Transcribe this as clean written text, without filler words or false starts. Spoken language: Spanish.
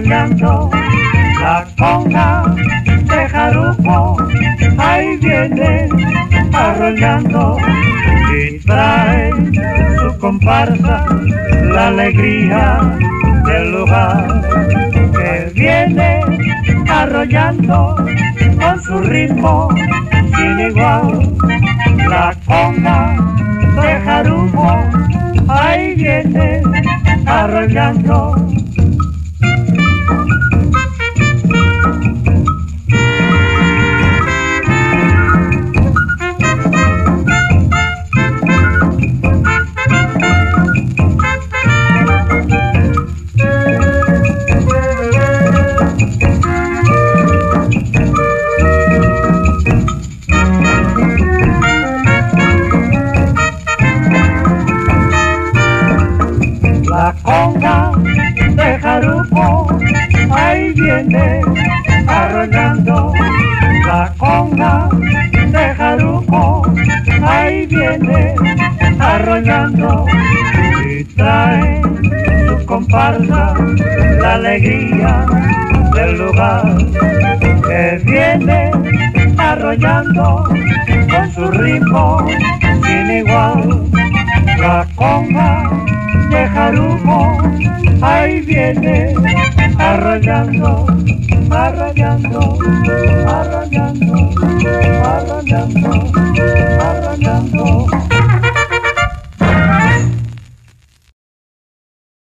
arrollando la conga de Jaruco. Ahí viene arrollando y trae su comparsa la alegría del lugar, que viene arrollando con su ritmo sin igual. La conga de Jaruco ahí viene arrollando. La conga de Jaruco ahí viene arrollando. La conga de Jaruco ahí viene arrollando y trae su comparsa la alegría del lugar, que viene arrollando con su ritmo sin igual. La conga de Jaruco ahí viene arrollando, arrollando, arrollando, arrollando.